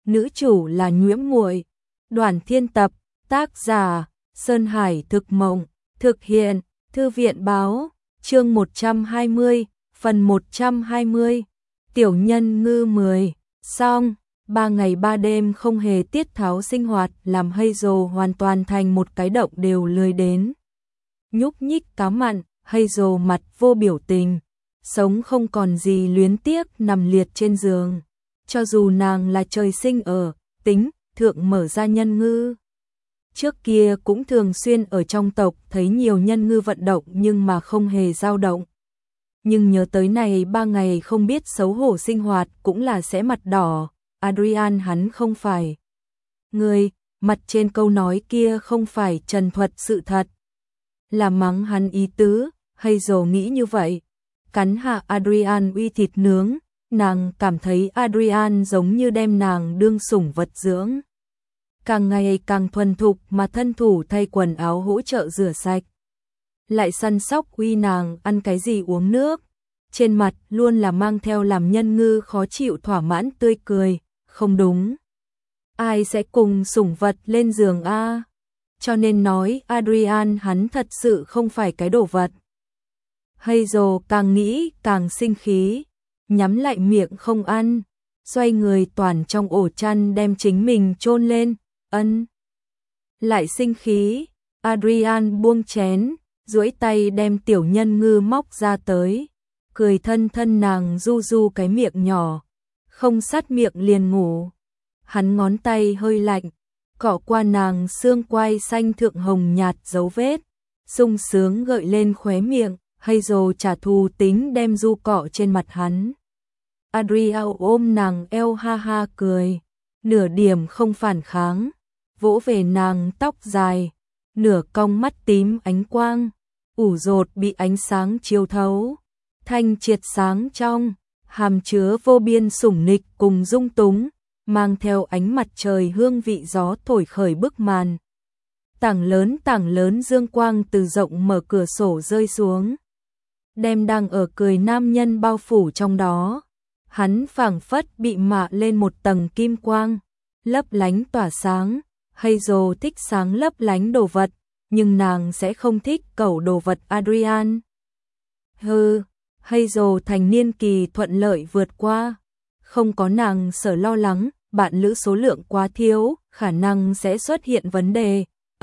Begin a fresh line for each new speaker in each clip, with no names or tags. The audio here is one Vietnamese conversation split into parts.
nữ chủ là Nhiễm Muội. Đoàn Thiên tập, tác giả Sơn Hải Thực Mộng, thực hiện Thư viện báo, chương 120, phần 120. Tiểu Nhân Ngư 10, xong. 3 ngày 3 đêm không hề tiết tháo sinh hoạt làm Hazel hoàn toàn thành một cái động đều lười đến. Nhúc nhích cá mặn, Hazel mặt vô biểu tình, sống không còn gì luyến tiếc nằm liệt trên giường. Cho dù nàng là trời sinh ở tính thượng mở ra nhân ngư. Trước kia cũng thường xuyên ở trong tộc thấy nhiều nhân ngư vận động nhưng mà không hề dao động. Nhưng nhớ tới này 3 ngày không biết xấu hổ sinh hoạt cũng là sẽ mặt đỏ. Adrian hắn không phải người, mặt trên câu nói kia không phải trần thuật sự thật. Là mắng hắn ý tứ, Hazel nghĩ như vậy. Cắn hạ Adrian uy thịt nướng, nàng cảm thấy Adrian giống như đem nàng đương sủng vật dưỡng. Càng ngày càng thuần thục mà thân thủ thay quần áo hỗ trợ rửa sạch. Lại săn sóc uy nàng ăn cái gì uống nước. Trên mặt luôn là mang theo làm nhân ngư khó chịu thỏa mãn tươi cười. Không đúng. Ai sẽ cùng sủng vật lên giường a? Cho nên nói Adrian hắn thật sự không phải cái đồ vật. Hazel càng nghĩ càng sinh khí, nhắm lại miệng không ăn, xoay người toàn trong ổ chăn đem chính mình chôn lên, lại sinh khí, Adrian buông chén, duỗi tay đem tiểu nhân ngư móc ra tới, cười thân thân nàng du du cái miệng nhỏ, không sát miệng liền ngủ. Hắn ngón tay hơi lạnh, cọ qua nàng xương quai xanh thượng hồng nhạt dấu vết, sung sướng gợi lên khóe miệng. Hazel trả thù tính đem du cọ trên mặt hắn. Adrian ôm nàng eo ha ha cười, nửa điểm không phản kháng, vỗ về nàng tóc dài, nửa cong mắt tím ánh quang, ủ rột bị ánh sáng chiếu thấu, thanh triệt sáng trong, hàm chứa vô biên sủng nịch cùng dung túng, mang theo ánh mặt trời hương vị gió thổi khởi bức màn. Tảng lớn dương quang từ rộng mở cửa sổ rơi xuống, đem đang ở cười nam nhân bao phủ trong đó. Hắn phảng phất bị mạ lên một tầng kim quang, lấp lánh tỏa sáng. Hazel thích sáng lấp lánh đồ vật, nhưng nàng sẽ không thích cẩu đồ vật Adrian. Hazel thành niên kỳ thuận lợi vượt qua, không có nàng sở lo lắng, bạn lữ số lượng quá thiếu, khả năng sẽ xuất hiện vấn đề.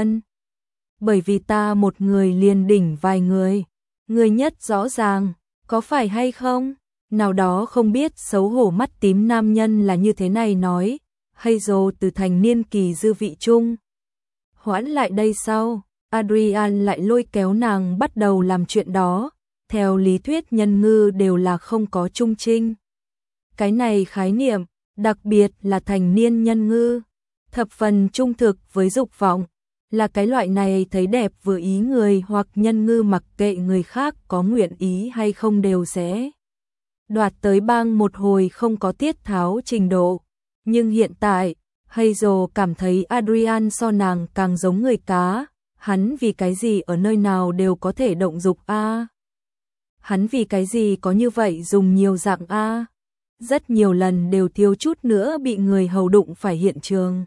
Bởi vì ta một người liền đỉnh vài người. Người nhất rõ ràng, có phải hay không? Nào đó không biết xấu hổ mắt tím nam nhân là như thế này nói. Hazel từ thành niên kỳ dư vị chung. Hoãn lại đây sau, Adrian lại lôi kéo nàng bắt đầu làm chuyện đó. Theo lý thuyết nhân ngư đều là không có trung trinh. Cái này khái niệm, đặc biệt là thành niên nhân ngư, thập phần trung thực với dục vọng. Là cái loại này thấy đẹp vừa ý người hoặc nhân ngư mặc kệ người khác có nguyện ý hay không đều sẽ đoạt tới bang một hồi không có tiết tháo trình độ. Nhưng hiện tại, Hazel cảm thấy Adrian so nàng càng giống người cá. Hắn vì cái gì ở nơi nào đều có thể động dục a? Hắn vì cái gì có như vậy dùng nhiều dạng a? Rất nhiều lần đều thiếu chút nữa bị người hầu đụng phải hiện trường.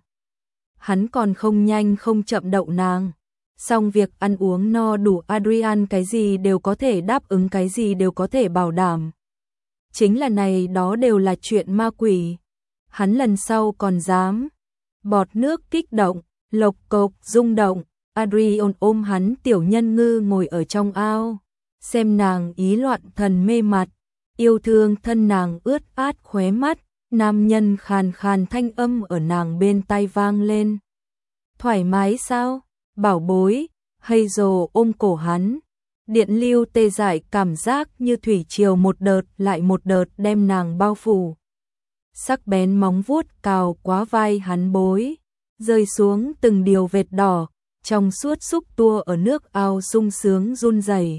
Hắn còn không nhanh không chậm đậu nàng. Xong việc ăn uống no đủ Adrian cái gì đều có thể đáp ứng, cái gì đều có thể bảo đảm. Chính là này đó đều là chuyện ma quỷ. Hắn lần sau còn dám. Bọt nước kích động, lộc cộc rung động. Adrian ôm hắn tiểu nhân ngư ngồi ở trong ao. Xem nàng ý loạn thần mê mặt. Yêu thương thân nàng ướt át khóe mắt. Nam nhân khàn khàn thanh âm ở nàng bên tai vang lên. Thoải mái sao? Bảo bối. Hazel ôm cổ hắn. Điện lưu tê dại cảm giác như thủy triều một đợt lại một đợt đem nàng bao phủ. Sắc bén móng vuốt cào quá vai hắn bối, rơi xuống từng điều vệt đỏ, trong suốt xúc tua ở nước ao sung sướng run rẩy.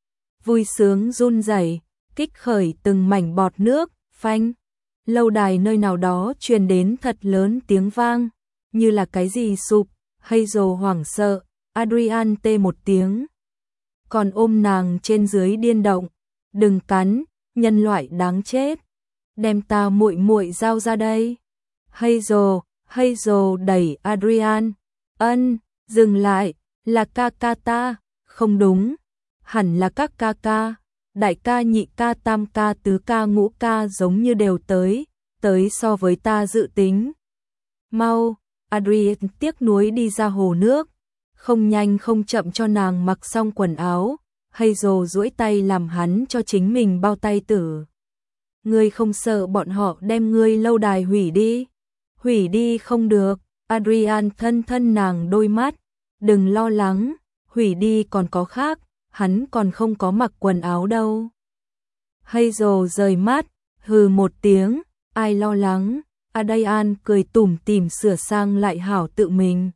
Vui sướng run rẩy, kích khởi từng mảnh bọt nước, phanh. Lâu đài nơi nào đó truyền đến thật lớn tiếng vang, như là cái gì sụp. Hazel hoảng sợ, Adrian tê một tiếng. Còn ôm nàng trên dưới điên động. Đừng cắn, nhân loại đáng chết. Đem ta muội muội giao ra đây. Hazel đẩy Adrian. Dừng lại, là ca ca ta, không đúng, hẳn là các ca ca, đại ca, nhị ca, tam ca, tứ ca, ngũ ca giống như đều tới so với ta dự tính. Mau, Adrian tiếc nuối đi ra hồ nước, không nhanh không chậm cho nàng mặc xong quần áo, Hazel duỗi tay làm hắn cho chính mình bao tay tử. Ngươi không sợ bọn họ đem ngươi lâu đài hủy đi? Hủy đi không được, Adrian thân nàng đôi mắt, đừng lo lắng, hủy đi còn có khác, hắn còn không có mặc quần áo đâu. Hazel rời mắt, hừ một tiếng, ai lo lắng, Adrian cười tủm tỉm sửa sang lại hảo tự mình.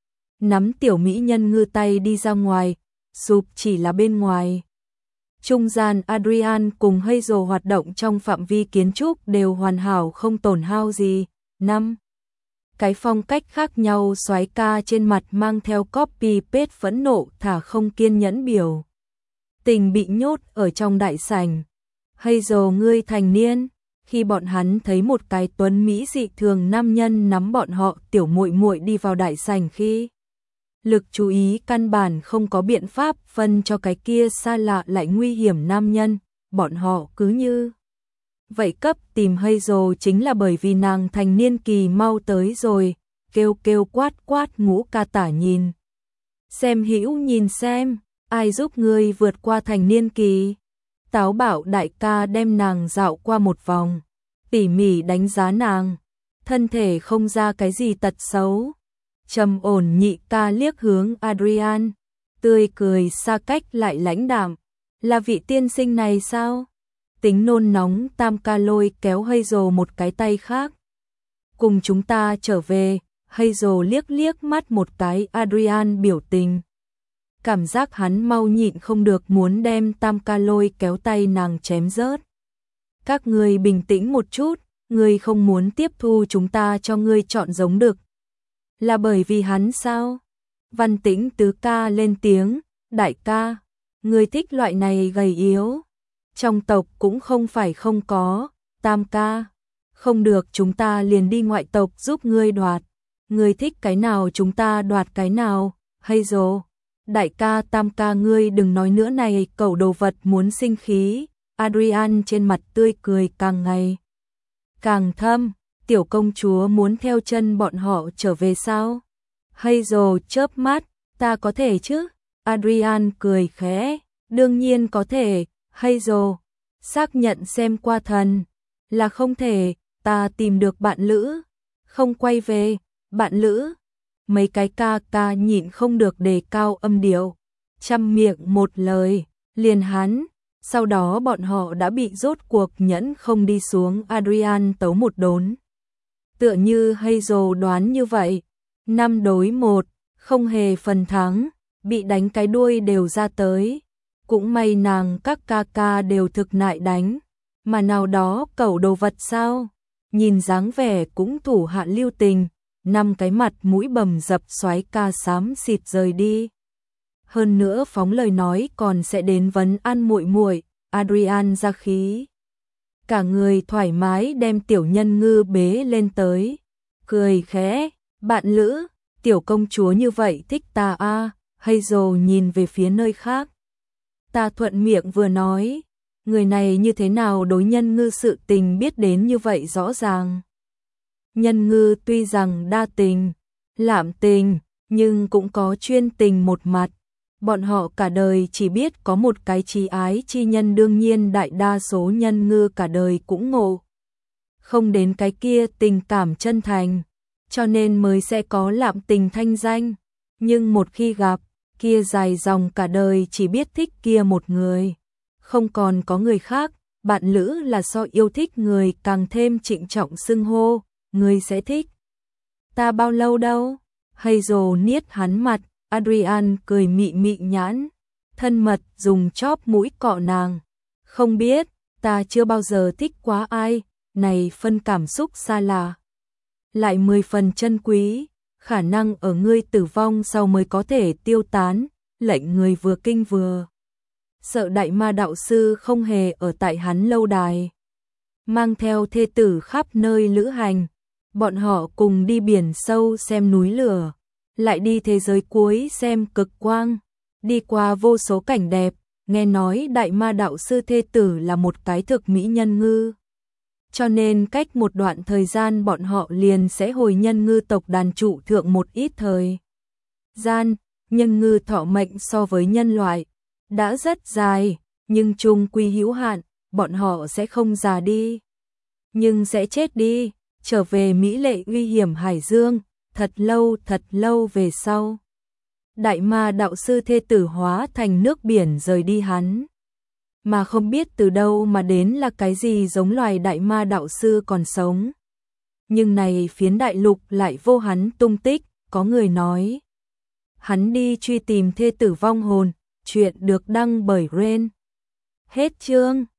Nắm tiểu mỹ nhân ngư tay đi ra ngoài, sụp chỉ là bên ngoài. Trung gian Adrian cùng Hazel hoạt động trong phạm vi kiến trúc đều hoàn hảo không tổn hao gì. 5. Cái phong cách khác nhau soái ca trên mặt mang theo copy paste phẫn nộ thả không kiên nhẫn biểu tình bị nhốt ở trong đại sảnh. Hazel ngươi thành niên, khi bọn hắn thấy một cái tuấn mỹ dị thường nam nhân nắm bọn họ tiểu muội muội đi vào đại sảnh khi lực chú ý căn bản không có biện pháp phân cho cái kia xa lạ lại nguy hiểm nam nhân, bọn họ cứ như vậy cấp tìm Hazel chính là bởi vì nàng thành niên kỳ mau tới rồi, kêu quát ngũ ca tả nhìn. Xem hữu nhìn xem, ai giúp ngươi vượt qua thành niên kỳ. Táo bạo đại ca đem nàng dạo qua một vòng, tỉ mỉ đánh giá nàng, thân thể không ra cái gì tật xấu. Trầm ổn nhị ca liếc hướng Adrian, tươi cười xa cách lại lãnh đạm, là vị tiên sinh này sao? Tính nôn nóng tam ca lôi kéo Hazel một cái tay khác. Cùng chúng ta trở về, Hazel liếc mắt một cái Adrian biểu tình. Cảm giác hắn mau nhịn không được muốn đem tam ca lôi kéo tay nàng chém rớt. Các ngươi bình tĩnh một chút, ngươi không muốn tiếp thu chúng ta cho ngươi chọn giống đực. Là bởi vì hắn sao? Văn Tĩnh tứ ca lên tiếng, đại ca, ngươi thích loại này gầy yếu. Trong tộc cũng không phải không có, tam ca. Không được chúng ta liền đi ngoại tộc giúp ngươi đoạt. Ngươi thích cái nào chúng ta đoạt cái nào, Hazel. Đại ca tam ca ngươi đừng nói nữa này cẩu đồ vật muốn sinh khí. Adrian trên mặt tươi cười càng ngày càng thâm. Tiểu công chúa muốn theo chân bọn họ trở về sao? Hazel chớp mắt, ta có thể chứ? Adrian cười khẽ, đương nhiên có thể. Hazel, xác nhận xem qua thần, là không thể, ta tìm được bạn lữ, không quay về, bạn lữ. Mấy cái ca nhịn không được đề cao âm điệu, chăm miệng một lời, liền hắn. Sau đó bọn họ đã bị rốt cuộc nhẫn không đi xuống, Adrian tấu một đốn. Tựa như Hazel đoán như vậy, 5 đối 1, không hề phần thắng, bị đánh cái đuôi đều ra tới. Cũng may nàng các ca đều thực nại đánh, mà nào đó cẩu đồ vật sao, nhìn dáng vẻ cũng thủ hạ lưu tình, 5 cái mặt mũi bầm dập soái ca xám xịt rời đi. Hơn nữa phóng lời nói còn sẽ đến vấn an muội muội. Adrian ra khí, cả người thoải mái đem tiểu nhân ngư bế lên tới, cười khẽ, bạn lữ, tiểu công chúa như vậy thích ta a. Hazel nhìn về phía nơi khác. Ta thuận miệng vừa nói, người này như thế nào đối nhân ngư sự tình biết đến như vậy rõ ràng. Nhân ngư tuy rằng đa tình, lạm tình, nhưng cũng có chuyên tình một mặt. Bọn họ cả đời chỉ biết có một cái chí ái chi nhân, đương nhiên đại đa số nhân ngư cả đời cũng ngộ không đến cái kia tình cảm chân thành, cho nên mới sẽ có lạm tình thanh danh. Nhưng một khi gặp, kia dài dòng cả đời chỉ biết thích kia một người, không còn có người khác. Bạn lữ là so yêu thích người càng thêm trịnh trọng xưng hô, người sẽ thích ta bao lâu đâu? Hazel niết hắn mặt. Adrian cười mị mị nhãn, thân mật dùng chóp mũi cọ nàng. Không biết, ta chưa bao giờ thích quá ai, này phân cảm xúc xa lạ, lại 10 phần chân quý, khả năng ở ngươi tử vong sau mới có thể tiêu tán, lệnh người vừa kinh vừa sợ đại ma đạo sư không hề ở tại hắn lâu đài. Mang theo thê tử khắp nơi lữ hành, Bọn họ cùng đi biển sâu xem núi lửa, lại đi thế giới cuối xem cực quang, đi qua vô số cảnh đẹp, nghe nói đại ma đạo sư thê tử là một cái thực mỹ nhân ngư. Cho nên cách một đoạn thời gian bọn họ liền sẽ hồi nhân ngư tộc đàn trụ thượng một ít thời gian. Nhân ngư thọ mệnh so với nhân loại đã rất dài, nhưng chung quy hữu hạn, bọn họ sẽ không già đi, nhưng sẽ chết đi, trở về mỹ lệ uy hiểm hải dương, thật lâu về sau. Đại ma đạo sư thê tử hóa thành nước biển rời đi hắn. Mà không biết từ đâu mà đến là cái gì giống loài đại ma đạo sư còn sống. Nhưng này phiến đại lục lại vô hắn tung tích, có người nói. Hắn đi truy tìm thê tử vong hồn, chuyện được đăng bởi Ren. Hết chương.